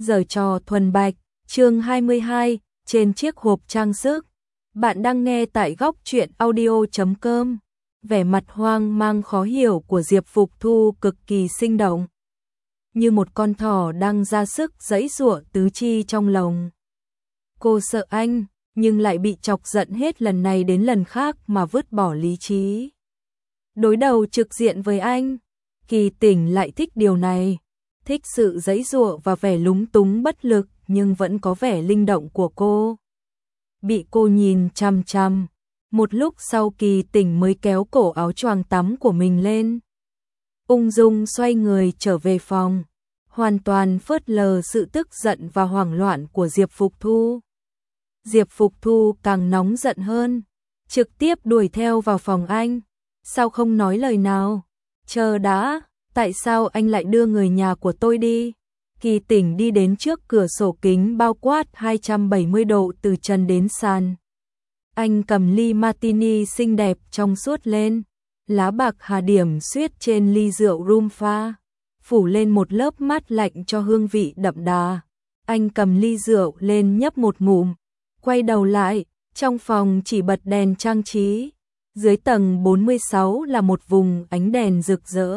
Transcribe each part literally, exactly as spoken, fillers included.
Giở trò thuần bạch, chương hai mươi hai, trên chiếc hộp trang sức. Bạn đang nghe tại góc truyện audio chấm com. Vẻ mặt hoang mang khó hiểu của Diệp Phục Thu cực kỳ sinh động. Như một con thỏ đang ra sức giãy giụa tứ chi trong lồng. Cô sợ anh, nhưng lại bị chọc giận hết lần này đến lần khác mà vứt bỏ lý trí. Đối đầu trực diện với anh, Kỳ Tỉnh lại thích điều này. Thích sự giãy giụa và vẻ lúng túng bất lực nhưng vẫn có vẻ linh động của cô. Bị cô nhìn chằm chằm, một lúc sau Kỳ Tỉnh mới kéo cổ áo choàng tắm của mình lên. Ung dung xoay người trở về phòng, hoàn toàn phớt lờ sự tức giận và hoảng loạn của Diệp Phục Thu. Diệp Phục Thu càng nóng giận hơn, trực tiếp đuổi theo vào phòng anh. Sao không nói lời nào? Chờ đã, tại sao anh lại đưa người nhà của tôi đi? Kỳ Tỉnh đi đến trước cửa sổ kính bao quát hai trăm bảy mươi độ từ trần đến sàn. Anh cầm ly martini xinh đẹp trong suốt lên, lá bạc hà điểm xuyết trên ly rượu rum pha, phủ lên một lớp mát lạnh cho hương vị đậm đà. Anh cầm ly rượu lên nhấp một ngụm, quay đầu lại, trong phòng chỉ bật đèn trang trí. Dưới tầng bốn mươi sáu là một vùng ánh đèn rực rỡ.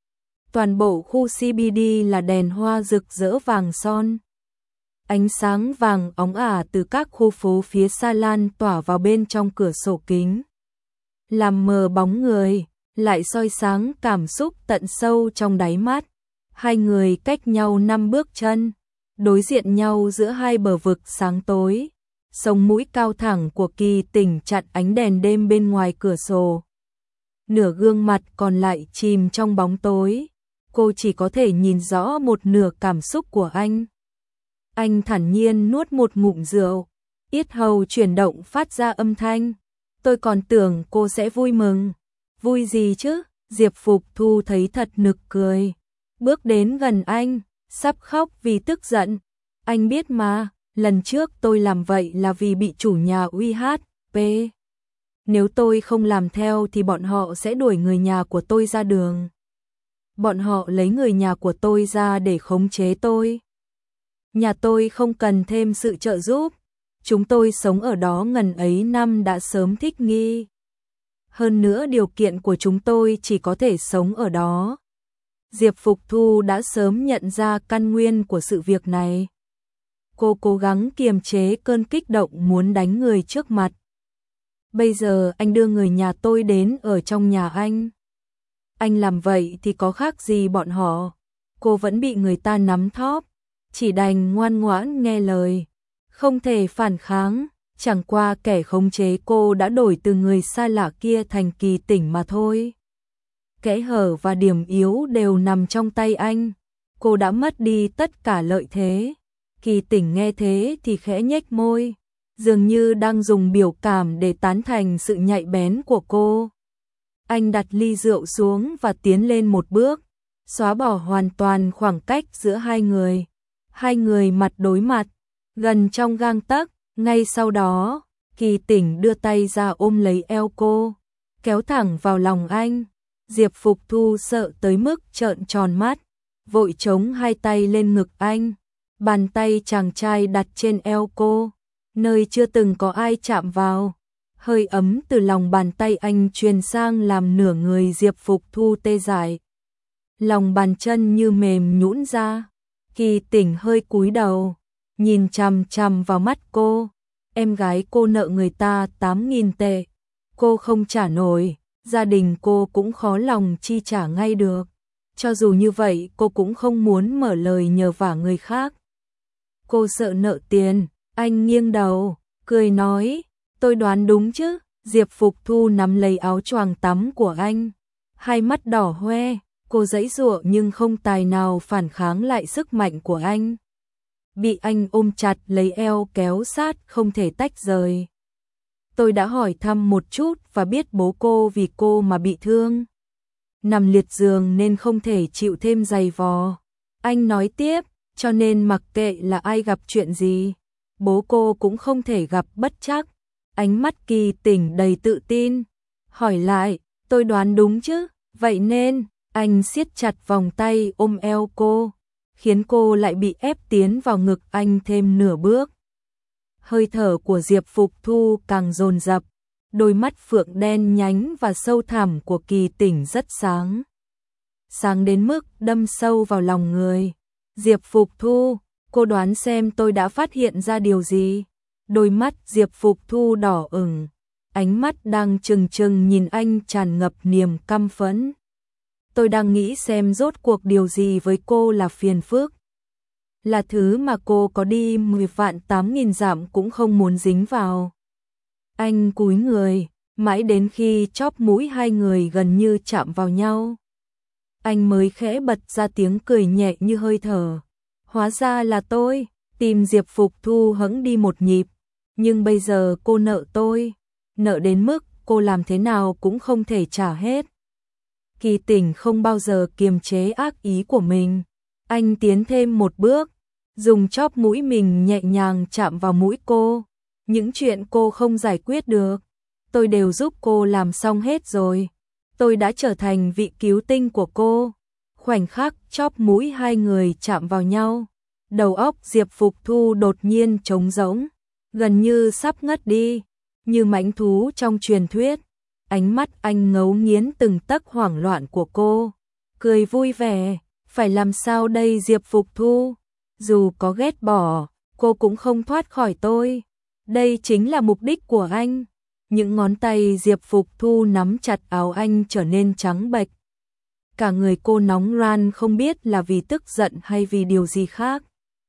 Toàn bộ khu xê bê đê là đèn hoa rực rỡ vàng son. Ánh sáng vàng óng ả từ các khu phố phía xa lan tỏa vào bên trong cửa sổ kính, làm mờ bóng người, lại soi sáng cảm xúc tận sâu trong đáy mắt. Hai người cách nhau năm bước chân, đối diện nhau giữa hai bờ vực sáng tối. Sống mũi cao thẳng của Kỳ Tỉnh chặn ánh đèn đêm bên ngoài cửa sổ. Nửa gương mặt còn lại chìm trong bóng tối. Cô chỉ có thể nhìn rõ một nửa cảm xúc của anh. Anh thản nhiên nuốt một ngụm rượu, yết hầu chuyển động phát ra âm thanh. Tôi còn tưởng cô sẽ vui mừng. Vui gì chứ? Diệp Phục Thu thấy thật nực cười. Bước đến gần anh, sắp khóc vì tức giận. Anh biết mà, lần trước tôi làm vậy là vì bị chủ nhà uy hiếp. Nếu tôi không làm theo thì bọn họ sẽ đuổi người nhà của tôi ra đường. Bọn họ lấy người nhà của tôi ra để khống chế tôi. Nhà tôi không cần thêm sự trợ giúp. Chúng tôi sống ở đó ngần ấy năm đã sớm thích nghi. Hơn nữa điều kiện của chúng tôi chỉ có thể sống ở đó. Diệp Phục Thu đã sớm nhận ra căn nguyên của sự việc này. Cô cố gắng kiềm chế cơn kích động muốn đánh người trước mặt. Bây giờ anh đưa người nhà tôi đến ở trong nhà anh. Anh làm vậy thì có khác gì bọn họ. Cô vẫn bị người ta nắm thóp, chỉ đành ngoan ngoãn nghe lời, không thể phản kháng. Chẳng qua kẻ khống chế cô đã đổi từ người xa lạ kia thành Kỳ Tỉnh mà thôi. Kẽ hở và điểm yếu đều nằm trong tay anh. Cô đã mất đi tất cả lợi thế. Kỳ Tỉnh nghe thế thì khẽ nhếch môi, dường như đang dùng biểu cảm để tán thành sự nhạy bén của cô. Anh đặt ly rượu xuống và tiến lên một bước, xóa bỏ hoàn toàn khoảng cách giữa hai người. Hai người mặt đối mặt, gần trong gang tấc. Ngay sau đó, Kỳ Tỉnh đưa tay ra ôm lấy eo cô, kéo thẳng vào lòng anh. Diệp Phục Thu sợ tới mức trợn tròn mắt, vội chống hai tay lên ngực anh. Bàn tay chàng trai đặt trên eo cô, nơi chưa từng có ai chạm vào. Hơi ấm từ lòng bàn tay anh truyền sang làm nửa người Diệp Phục Thu tê dại. Lòng bàn chân như mềm nhũn ra. Kỳ Tỉnh hơi cúi đầu, nhìn chằm chằm vào mắt cô. Em gái cô nợ người ta tám nghìn tệ. Cô không trả nổi, gia đình cô cũng khó lòng chi trả ngay được. Cho dù như vậy cô cũng không muốn mở lời nhờ vả người khác. Cô sợ nợ tiền. Anh nghiêng đầu, cười nói, tôi đoán đúng chứ? Diệp Phục Thu nắm lấy áo choàng tắm của anh, hai mắt đỏ hoe. Cô giãy giụa nhưng không tài nào phản kháng lại sức mạnh của anh. Bị anh ôm chặt lấy eo kéo sát không thể tách rời. Tôi đã hỏi thăm một chút và biết bố cô vì cô mà bị thương, nằm liệt giường nên không thể chịu thêm giày vò. Anh nói tiếp, cho nên mặc kệ là ai gặp chuyện gì, bố cô cũng không thể gặp bất trắc. Ánh mắt Kỳ Tỉnh đầy tự tin, hỏi lại, tôi đoán đúng chứ? Vậy nên, anh siết chặt vòng tay ôm eo cô, khiến cô lại bị ép tiến vào ngực anh thêm nửa bước. Hơi thở của Diệp Phục Thu càng dồn dập, đôi mắt phượng đen nhánh và sâu thẳm của Kỳ Tỉnh rất sáng. Sáng đến mức đâm sâu vào lòng người. Diệp Phục Thu, cô đoán xem tôi đã phát hiện ra điều gì? Đôi mắt Diệp Phục Thu đỏ ửng, ánh mắt đang trừng trừng nhìn anh tràn ngập niềm căm phẫn. Tôi đang nghĩ xem rốt cuộc điều gì với cô là phiền phức. Là thứ mà cô có đi mười vạn tám nghìn dặm cũng không muốn dính vào. Anh cúi người, mãi đến khi chóp mũi hai người gần như chạm vào nhau. Anh mới khẽ bật ra tiếng cười nhẹ như hơi thở. Hóa ra là tôi, tim Diệp Phục Thu hững đi một nhịp. Nhưng bây giờ cô nợ tôi, nợ đến mức cô làm thế nào cũng không thể trả hết. Kỳ Tỉnh không bao giờ kiềm chế ác ý của mình. Anh tiến thêm một bước, dùng chóp mũi mình nhẹ nhàng chạm vào mũi cô. Những chuyện cô không giải quyết được, tôi đều giúp cô làm xong hết rồi. Tôi đã trở thành vị cứu tinh của cô. Khoảnh khắc chóp mũi hai người chạm vào nhau, đầu óc Diệp Phục Thu đột nhiên trống rỗng, gần như sắp ngất đi, như mãnh thú trong truyền thuyết. Ánh mắt anh ngấu nghiến từng tấc hoảng loạn của cô, cười vui vẻ. Phải làm sao đây Diệp Phục Thu? Dù có ghét bỏ, cô cũng không thoát khỏi tôi. Đây chính là mục đích của anh. Những ngón tay Diệp Phục Thu nắm chặt áo anh trở nên trắng bệch. Cả người cô nóng ran, không biết là vì tức giận hay vì điều gì khác.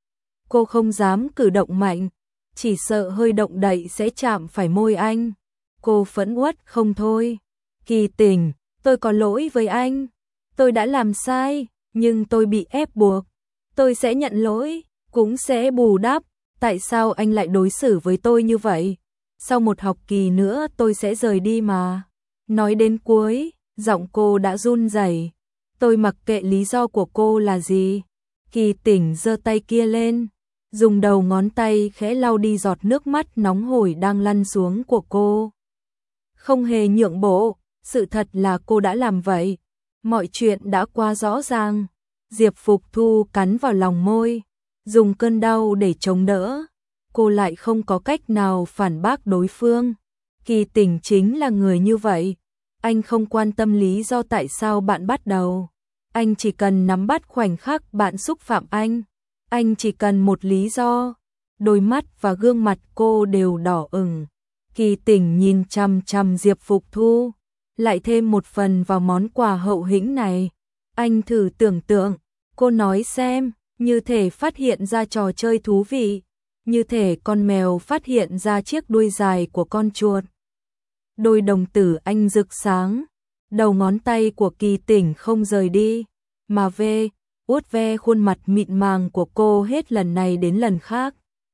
Cô không dám cử động mạnh, chỉ sợ hơi động đậy sẽ chạm phải môi anh. Cô phẫn uất không thôi. Kỳ Tỉnh, tôi có lỗi với anh. Tôi đã làm sai, nhưng tôi bị ép buộc. Tôi sẽ nhận lỗi, cũng sẽ bù đắp. Tại sao anh lại đối xử với tôi như vậy? Sau một học kỳ nữa tôi sẽ rời đi mà. Nói đến cuối, giọng cô đã run rẩy. Tôi mặc kệ lý do của cô là gì. Kỳ Tỉnh giơ tay kia lên, dùng đầu ngón tay khẽ lau đi giọt nước mắt nóng hổi đang lăn xuống của cô. Không hề nhượng bộ, sự thật là cô đã làm vậy. Mọi chuyện đã quá rõ ràng. Diệp Phục Thu cắn vào lòng môi, dùng cơn đau để chống đỡ. Cô lại không có cách nào phản bác đối phương. Kỳ Tỉnh chính là người như vậy. Anh không quan tâm lý do tại sao bạn bắt đầu. Anh chỉ cần nắm bắt khoảnh khắc bạn xúc phạm anh. Anh chỉ cần một lý do. Đôi mắt và gương mặt cô đều đỏ ửng. Kỳ Tỉnh nhìn chằm chằm Diệp Phục Thu, lại thêm một phần vào món quà hậu hĩnh này. Anh thử tưởng tượng, cô nói xem, như thể phát hiện ra trò chơi thú vị, như thể con mèo phát hiện ra chiếc đuôi dài của con chuột. Đôi đồng tử anh rực sáng, đầu ngón tay của Kỳ Tỉnh không rời đi, mà ve, uốt ve khuôn mặt mịn màng của cô hết lần này đến lần khác.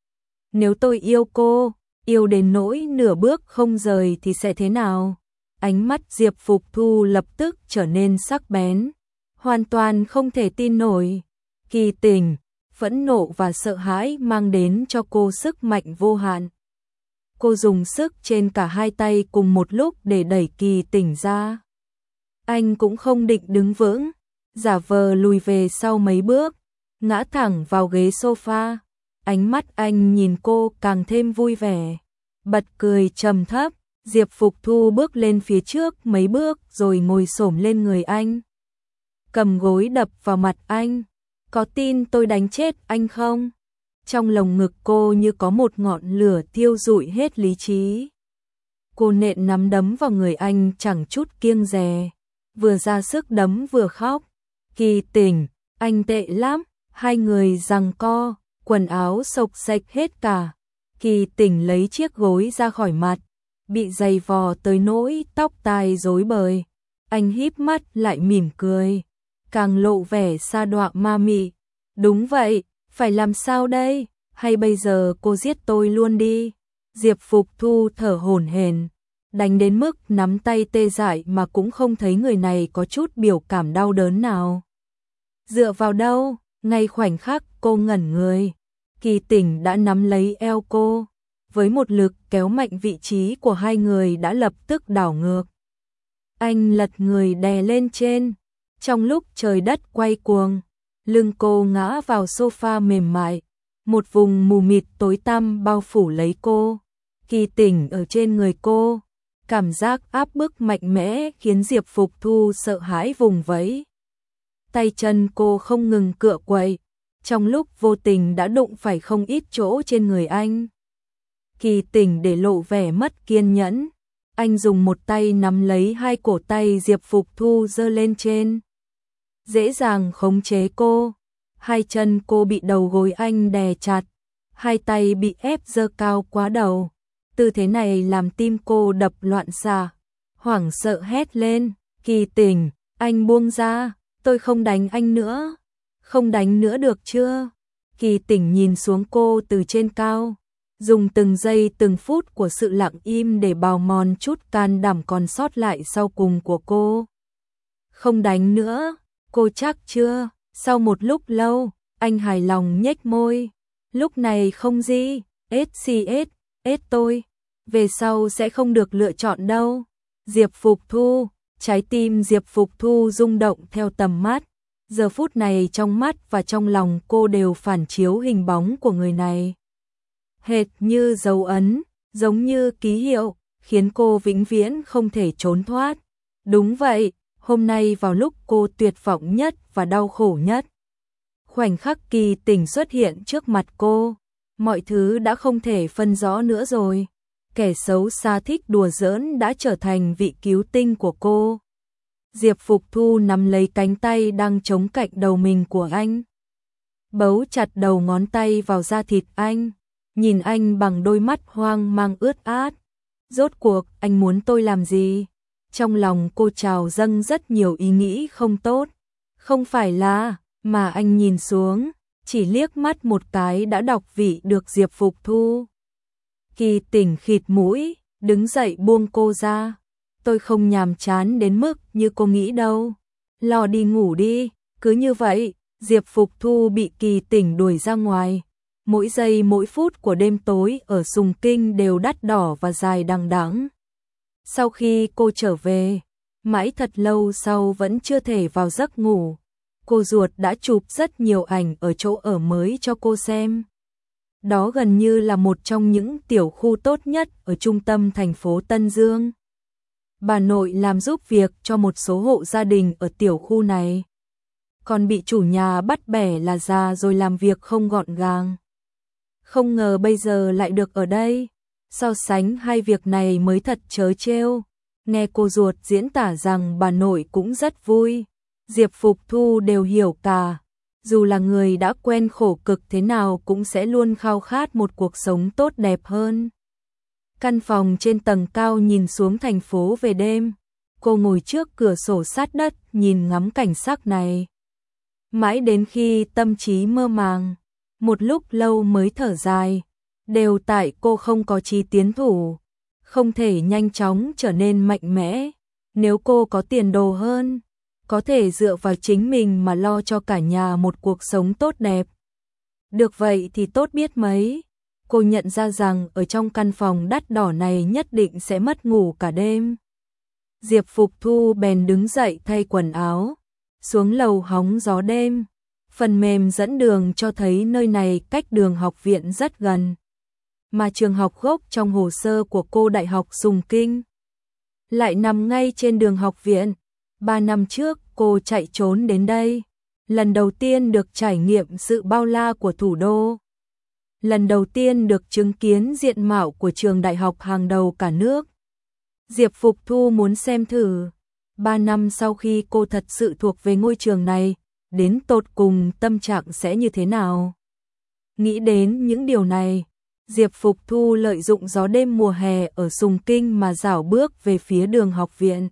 Nếu tôi yêu cô, yêu đến nỗi nửa bước không rời thì sẽ thế nào? Ánh mắt Diệp Phục Thu lập tức trở nên sắc bén, hoàn toàn không thể tin nổi. Kỳ Tỉnh, phẫn nộ và sợ hãi mang đến cho cô sức mạnh vô hạn. Cô dùng sức trên cả hai tay cùng một lúc để đẩy Kỳ Tỉnh ra. Anh cũng không định đứng vững, giả vờ lùi về sau mấy bước, ngã thẳng vào ghế sofa. Ánh mắt anh nhìn cô càng thêm vui vẻ, bật cười trầm thấp. Diệp Phục Thu bước lên phía trước mấy bước rồi ngồi xổm lên người anh, cầm gối đập vào mặt anh. Có tin tôi đánh chết anh không? Trong lồng ngực cô như có một ngọn lửa thiêu rụi hết lý trí. Cô nện nắm đấm vào người anh chẳng chút kiêng dè, vừa ra sức đấm vừa khóc. Kỳ Tỉnh, anh tệ lắm. Hai người giằng co, quần áo xộc xệch hết cả. Kỳ Tỉnh lấy chiếc gối ra khỏi mặt, bị giày vò tới nỗi tóc tai rối bời. Anh híp mắt lại mỉm cười, càng lộ vẻ sa đọa ma mị. Đúng vậy, phải làm sao đây? Hay bây giờ cô giết tôi luôn đi? Diệp Phục Thu thở hổn hển, đánh đến mức nắm tay tê dại mà cũng không thấy người này có chút biểu cảm đau đớn nào. Dựa vào đâu? Ngay khoảnh khắc cô ngẩn người, Kỳ Tỉnh đã nắm lấy eo cô, với một lực kéo mạnh vị trí của hai người đã lập tức đảo ngược. Anh lật người đè lên trên, trong lúc trời đất quay cuồng, Lưng cô ngã vào sofa mềm mại, một vùng mù mịt tối tăm bao phủ lấy cô. Kỳ Tỉnh ở trên người cô, cảm giác áp bức mạnh mẽ khiến Diệp Phục Thu sợ hãi vùng vẫy. Tay chân cô không ngừng cựa quậy, trong lúc vô tình đã đụng phải không ít chỗ trên người anh. Kỳ Tỉnh để lộ vẻ mất kiên nhẫn, anh dùng một tay nắm lấy hai cổ tay Diệp Phục Thu giơ lên trên, dễ dàng khống chế cô. Hai chân cô bị đầu gối anh đè chặt, hai tay bị ép giơ cao quá đầu. Tư thế này làm tim cô đập loạn xạ, hoảng sợ hét lên, Kỳ Tỉnh, anh buông ra, tôi không đánh anh nữa, không đánh nữa được chưa? Kỳ Tỉnh nhìn xuống cô từ trên cao, dùng từng giây từng phút của sự lặng im để bào mòn chút can đảm còn sót lại sau cùng của cô. Không đánh nữa, cô chắc chưa? Sau một lúc lâu, anh hài lòng nhếch môi, lúc này không gì, ét xê ét, ét tôi, về sau sẽ không được lựa chọn đâu. Diệp Phục Thu, trái tim Diệp Phục Thu rung động theo tầm mắt, giờ phút này trong mắt và trong lòng cô đều phản chiếu hình bóng của người này. Hệt như dấu ấn, giống như ký hiệu, khiến cô vĩnh viễn không thể trốn thoát. Đúng vậy, hôm nay vào lúc cô tuyệt vọng nhất và đau khổ nhất, khoảnh khắc Kỳ Tỉnh xuất hiện trước mặt cô, mọi thứ đã không thể phân rõ nữa rồi. Kẻ xấu xa thích đùa giỡn đã trở thành vị cứu tinh của cô. Diệp Phục Thu nắm lấy cánh tay đang chống cạnh đầu mình của anh, bấu chặt đầu ngón tay vào da thịt anh, nhìn anh bằng đôi mắt hoang mang ướt át. Rốt cuộc anh muốn tôi làm gì? Trong lòng cô trào dâng rất nhiều ý nghĩ không tốt. Không phải là, mà anh nhìn xuống, chỉ liếc mắt một cái đã đọc vị được Diệp Phục Thu. Kỳ Tỉnh khịt mũi, đứng dậy buông cô ra. Tôi không nhàm chán đến mức như cô nghĩ đâu. Lo đi ngủ đi. Cứ như vậy, Diệp Phục Thu bị Kỳ Tỉnh đuổi ra ngoài. Mỗi giây mỗi phút của đêm tối ở Sùng Kinh đều đắt đỏ và dài đằng đẵng. Sau khi cô trở về, mãi thật lâu sau vẫn chưa thể vào giấc ngủ, cô ruột đã chụp rất nhiều ảnh ở chỗ ở mới cho cô xem. Đó gần như là một trong những tiểu khu tốt nhất ở trung tâm thành phố Tân Dương. Bà nội làm giúp việc cho một số hộ gia đình ở tiểu khu này, còn bị chủ nhà bắt bẻ là già rồi làm việc không gọn gàng. Không ngờ bây giờ lại được ở đây. So sánh hai việc này mới thật trớ trêu. Nghe cô ruột diễn tả rằng bà nội cũng rất vui, Diệp Phục Thu đều hiểu cả. Dù là người đã quen khổ cực thế nào cũng sẽ luôn khao khát một cuộc sống tốt đẹp hơn. Căn phòng trên tầng cao nhìn xuống thành phố về đêm. Cô ngồi trước cửa sổ sát đất nhìn ngắm cảnh sắc này. Mãi đến khi tâm trí mơ màng, một lúc lâu mới thở dài. Đều tại cô không có chí tiến thủ, không thể nhanh chóng trở nên mạnh mẽ. Nếu cô có tiền đồ hơn, có thể dựa vào chính mình mà lo cho cả nhà một cuộc sống tốt đẹp. Được vậy thì tốt biết mấy. Cô nhận ra rằng ở trong căn phòng đắt đỏ này nhất định sẽ mất ngủ cả đêm. Diệp Phục Thu bèn đứng dậy thay quần áo, xuống lầu hóng gió đêm. Phần mềm dẫn đường cho thấy nơi này cách đường học viện rất gần, mà trường học gốc trong hồ sơ của cô Đại học Sùng Kinh lại nằm ngay trên đường học viện. Ba năm trước cô chạy trốn đến đây, lần đầu tiên được trải nghiệm sự bao la của thủ đô, lần đầu tiên được chứng kiến diện mạo của trường đại học hàng đầu cả nước. Diệp Phục Thu muốn xem thử, ba năm sau khi cô thật sự thuộc về ngôi trường này, đến tột cùng tâm trạng sẽ như thế nào. Nghĩ đến những điều này, Diệp Phục Thu lợi dụng gió đêm mùa hè ở Sùng Kinh mà dảo bước về phía đường học viện.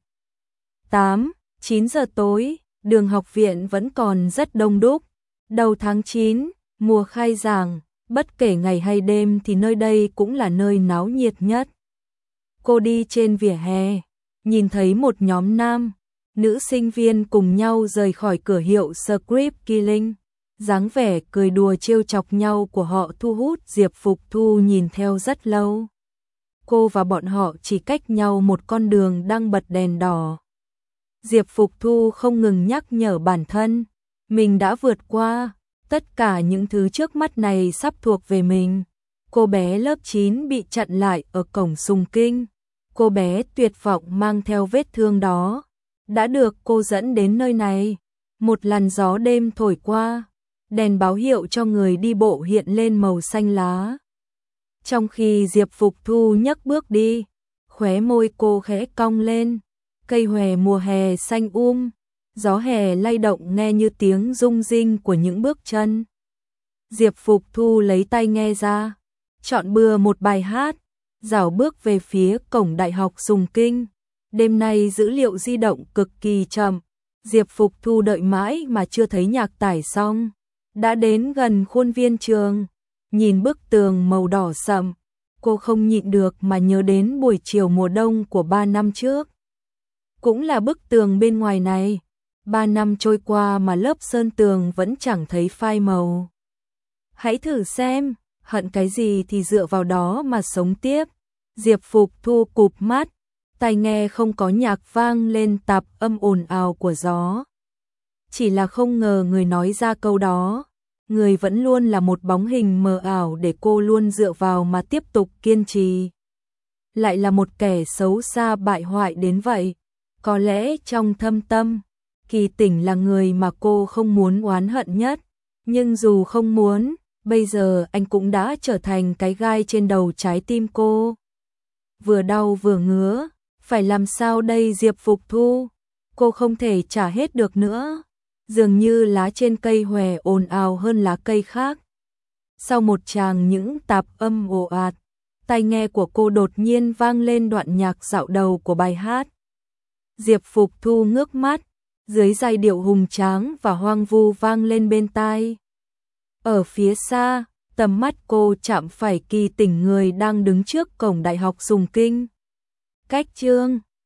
tám, chín giờ tối, đường học viện vẫn còn rất đông đúc. Đầu tháng chín, mùa khai giảng, bất kể ngày hay đêm thì nơi đây cũng là nơi náo nhiệt nhất. Cô đi trên vỉa hè, nhìn thấy một nhóm nam, nữ sinh viên cùng nhau rời khỏi cửa hiệu Script Killing. Dáng vẻ cười đùa trêu chọc nhau của họ thu hút Diệp Phục Thu nhìn theo rất lâu. Cô và bọn họ chỉ cách nhau một con đường đang bật đèn đỏ. Diệp Phục Thu không ngừng nhắc nhở bản thân, Mình đã vượt qua, tất cả những thứ trước mắt này sắp thuộc về mình. Cô bé lớp chín bị chặn lại ở cổng Sùng Kinh. Cô bé tuyệt vọng mang theo vết thương đó, đã được cô dẫn đến nơi này. Một làn gió đêm thổi qua, đèn báo hiệu cho người đi bộ hiện lên màu xanh lá. Trong khi Diệp Phục Thu nhấc bước đi, khóe môi cô khẽ cong lên. Cây hòe mùa hè xanh um, gió hè lay động nghe như tiếng rung rinh của những bước chân. Diệp Phục Thu lấy tai nghe ra, chọn bừa một bài hát, rảo bước về phía cổng Đại học Sùng Kinh. Đêm nay dữ liệu di động cực kỳ chậm, Diệp Phục Thu đợi mãi mà chưa thấy nhạc tải xong. Đã đến gần khuôn viên trường, nhìn bức tường màu đỏ sậm, cô không nhịn được mà nhớ đến buổi chiều mùa đông của ba năm trước. Cũng là bức tường bên ngoài này, ba năm trôi qua mà lớp sơn tường vẫn chẳng thấy phai màu. Hãy thử xem, hận cái gì thì dựa vào đó mà sống tiếp. Diệp Phục Thu cụp mắt, tai nghe không có nhạc vang lên tạp âm ồn ào của gió. Chỉ là không ngờ người nói ra câu đó, người vẫn luôn là một bóng hình mờ ảo để cô luôn dựa vào mà tiếp tục kiên trì. Lại là một kẻ xấu xa bại hoại đến vậy. Có lẽ trong thâm tâm, Kỳ Tỉnh là người mà cô không muốn oán hận nhất. Nhưng dù không muốn, bây giờ anh cũng đã trở thành cái gai trên đầu trái tim cô. Vừa đau vừa ngứa, phải làm sao đây Diệp Phục Thu? Cô không thể trả hết được nữa. Dường như lá trên cây hòe ồn ào hơn lá cây khác. Sau một tràng những tạp âm ồ ạt, tai nghe của cô đột nhiên vang lên đoạn nhạc dạo đầu của bài hát. Diệp Phục Thu ngước mắt, dưới giai điệu hùng tráng và hoang vu vang lên bên tai. Ở phía xa, tầm mắt cô chạm phải Kỳ Tỉnh, người đang đứng trước cổng Đại học Sùng Kinh. Cách chương